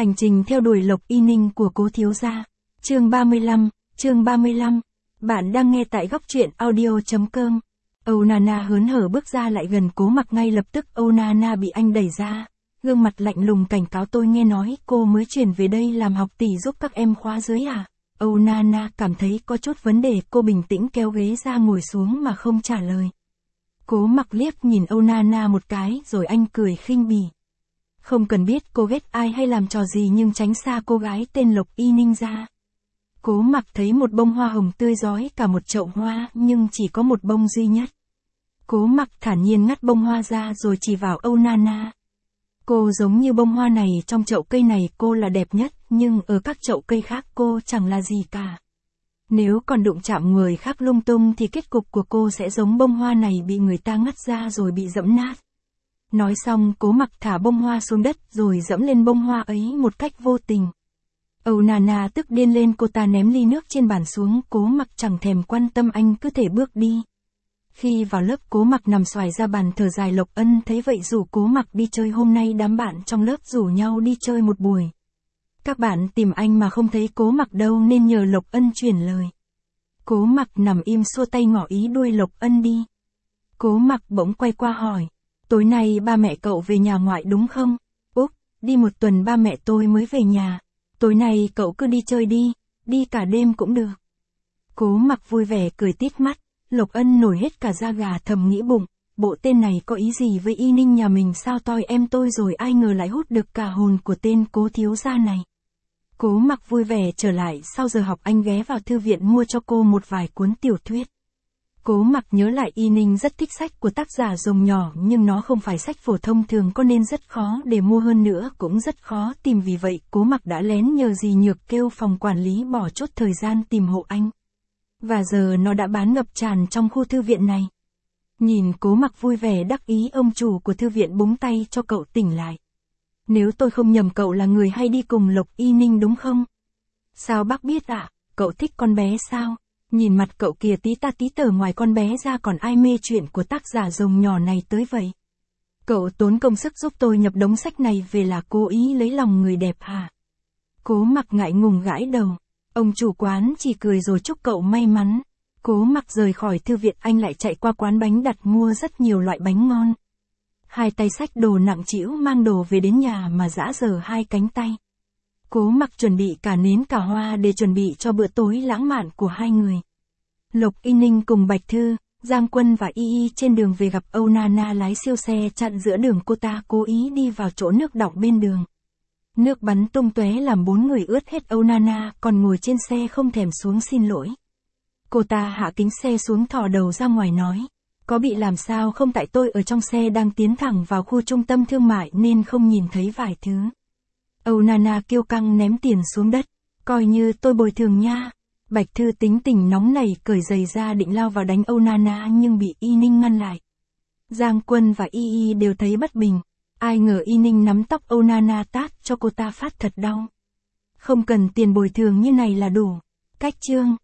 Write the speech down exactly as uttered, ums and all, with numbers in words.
Hành trình theo đuổi Lộc Y Ninh của Cố thiếu gia. Chương ba mươi lăm, chương ba mươi lăm. Bạn đang nghe tại góc truyện audio chấm com. Âu Nana hớn hở bước ra lại gần Cố Mặc, ngay lập tức Âu Nana bị anh đẩy ra. Gương mặt lạnh lùng cảnh cáo: tôi nghe nói cô mới chuyển về đây làm học tỷ giúp các em khóa dưới à? Âu Nana cảm thấy có chút vấn đề, cô bình tĩnh kéo ghế ra ngồi xuống mà không trả lời. Cố Mặc liếc nhìn Âu Nana một cái rồi anh cười khinh bỉ. Không cần biết cô ghét ai hay làm trò gì nhưng tránh xa cô gái tên Lộc Y Ninh ra. Cố Mặc thấy một bông hoa hồng tươi rói cả một chậu hoa nhưng chỉ có một bông duy nhất. Cố Mặc thản nhiên ngắt bông hoa ra rồi chỉ vào Âu Nana. Cô giống như bông hoa này, trong chậu cây này cô là đẹp nhất, nhưng ở các chậu cây khác cô chẳng là gì cả. Nếu còn đụng chạm người khác lung tung thì kết cục của cô sẽ giống bông hoa này, bị người ta ngắt ra rồi bị dẫm nát. Nói xong Cố Mặc thả bông hoa xuống đất rồi dẫm lên bông hoa ấy một cách vô tình. Âu Nana tức điên lên, cô ta ném ly nước trên bàn xuống. Cố Mặc chẳng thèm quan tâm, anh cứ thể bước đi. Khi vào lớp, Cố Mặc nằm xoài ra bàn thở dài. Lộc Ân thấy vậy rủ Cố Mặc đi chơi. Hôm nay đám bạn trong lớp rủ nhau đi chơi một buổi. Các bạn tìm anh mà không thấy Cố Mặc đâu nên nhờ Lộc Ân chuyển lời. Cố Mặc nằm im xua tay ngỏ ý đuôi Lộc Ân đi. Cố Mặc bỗng quay qua hỏi: tối nay ba mẹ cậu về nhà ngoại đúng không? Úc, đi một tuần ba mẹ tôi mới về nhà. Tối nay cậu cứ đi chơi đi, đi cả đêm cũng được. Cố Mặc vui vẻ cười tít mắt. Lộc Ân nổi hết cả da gà, thầm nghĩ bụng, bộ tên này có ý gì với Y Ninh nhà mình sao, toi em tôi rồi, ai ngờ lại hút được cả hồn của tên Cố thiếu gia này. Cố Mặc vui vẻ trở lại, sau giờ học anh ghé vào thư viện mua cho cô một vài cuốn tiểu thuyết. Cố Mặc nhớ lại Y Ninh rất thích sách của tác giả Rồng Nhỏ, nhưng nó không phải sách phổ thông thường có nên rất khó để mua, hơn nữa cũng rất khó tìm, vì vậy Cố Mặc đã lén nhờ dì Nhược kêu phòng quản lý bỏ chút thời gian tìm hộ anh. Và giờ nó đã bán ngập tràn trong khu thư viện này. Nhìn Cố Mặc vui vẻ đắc ý, ông chủ của thư viện búng tay cho cậu tỉnh lại. Nếu tôi không nhầm cậu là người hay đi cùng Lộc Y Ninh đúng không? Sao bác biết ạ? À? Cậu thích con bé sao? Nhìn mặt cậu kìa, tí ta tí tờ, ngoài con bé ra còn ai mê chuyện của tác giả Rồng Nhỏ này tới vậy? Cậu tốn công sức giúp tôi nhập đống sách này về là cố ý lấy lòng người đẹp hả? Cố Mặc ngại ngùng gãi đầu. Ông chủ quán chỉ cười rồi chúc cậu may mắn. Cố Mặc rời khỏi thư viện, anh lại chạy qua quán bánh đặt mua rất nhiều loại bánh ngon. Hai tay xách đồ nặng trĩu mang đồ về đến nhà mà dã rờ hai cánh tay. Cố Mặc chuẩn bị cả nến cả hoa để chuẩn bị cho bữa tối lãng mạn của hai người. Lộc Y Ninh cùng Bạch Thư, Giang Quân và Y Y trên đường về gặp Âu Nana lái siêu xe chặn giữa đường, cô ta cố ý đi vào chỗ nước đọng bên đường. Nước bắn tung tóe làm bốn người ướt hết. Âu Nana còn ngồi trên xe không thèm xuống xin lỗi. Cô ta hạ kính xe xuống, thò đầu ra ngoài nói: có bị làm sao không, tại tôi ở trong xe đang tiến thẳng vào khu trung tâm thương mại nên không nhìn thấy vài thứ. Âu Nana kiêu căng ném tiền xuống đất: coi như tôi bồi thường nha. Bạch Thư tính tình nóng nảy cởi giày ra định lao vào đánh Âu Nana nhưng bị Y Ninh ngăn lại. Giang Quân và Y Y đều thấy bất bình. Ai ngờ Y Ninh nắm tóc Âu Nana tát cho cô ta phát thật đau. Không cần tiền bồi thường như này là đủ. Cách chương.